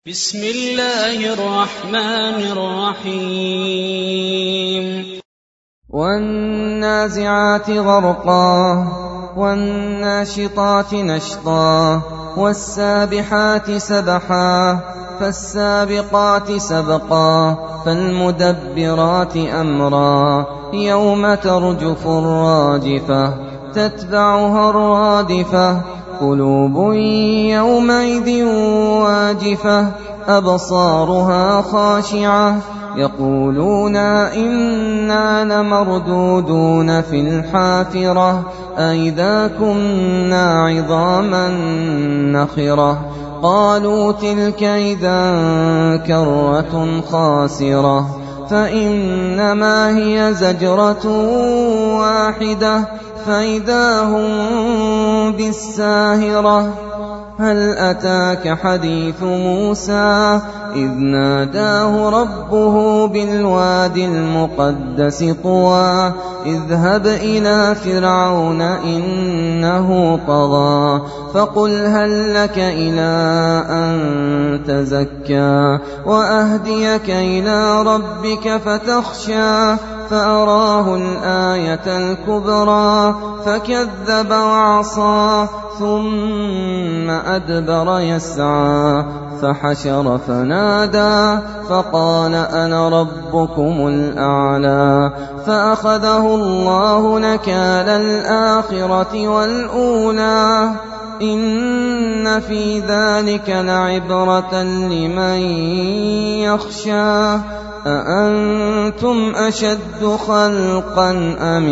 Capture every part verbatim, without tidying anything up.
بسم الله الرحمن الرحيم والنازعات غرقا والناشطات نشطا والسابحات سبحا فالسابقات سبقا فالمدبرات أمرا يوم ترجف الراجفة تتبعها الرادفة قلوب يومئذ واجفة أبصارها خاشعة يقولون إنا لمردودون في الحافرة أئذا كنا عظاما نخرة قالوا تلك إذا كرة خاسرة فإنما هي زجرة واحدة فإذا هم بالساهرة هل أتاك حديث موسى إذ ناداه ربه بالواد المقدس طوى اذهب إلى فرعون إنه طغى فقل هل لك إلى أن تزكى وأهديك إلى ربك فتخشى فأراه الآية الكبرى فكذب وعصى ثم أدبر يسعى فحشر فنادى فقال أنا ربكم الأعلى فأخذه الله نكال الآخرة والأولى إن في ذلك لعبرة لمن يخشى أأنتم أشد خلقا أم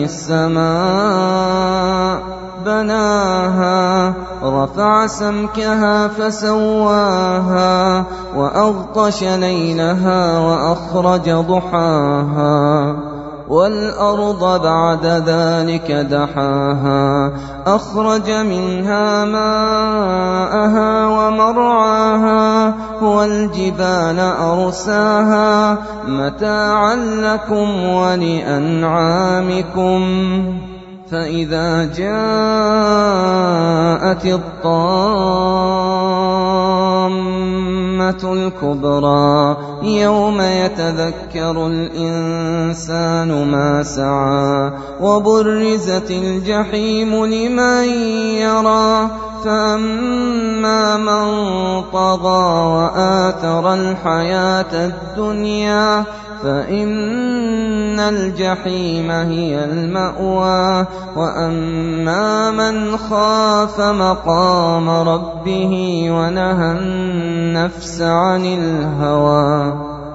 السماء بناها رفع سمكها فسواها وأغطش ليلها وأخرج ضحاها والأرض بعد ذلك دحاها أخرج منها ماءها ومرعاها والجبال أرساها متاعا لكم ولأنعامكم فإذا جاءت الطامة الكبرى يوم يتذكر الإنسان ما سعى وبرزت الجحيم لمن يرى فأما من طغى وآثر الحياة الدنيا فإن الجحيم هي المأوى وأما من خاف مقام ربه ونهى النفس عن الهوى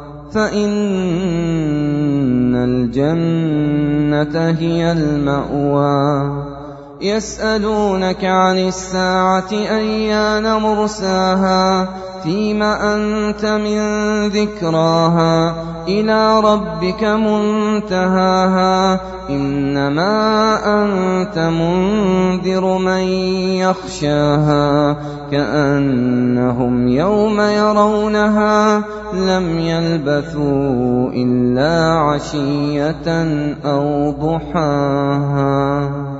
فإن الجنة هي المأوى يسألونك عن الساعة أيان مرساها فيم أنت من ذكراها إلى ربك منتهاها إنما أنت منذر من يخشاها كأنهم يوم يرونها لم يلبثوا إلا عشية أو ضحاها.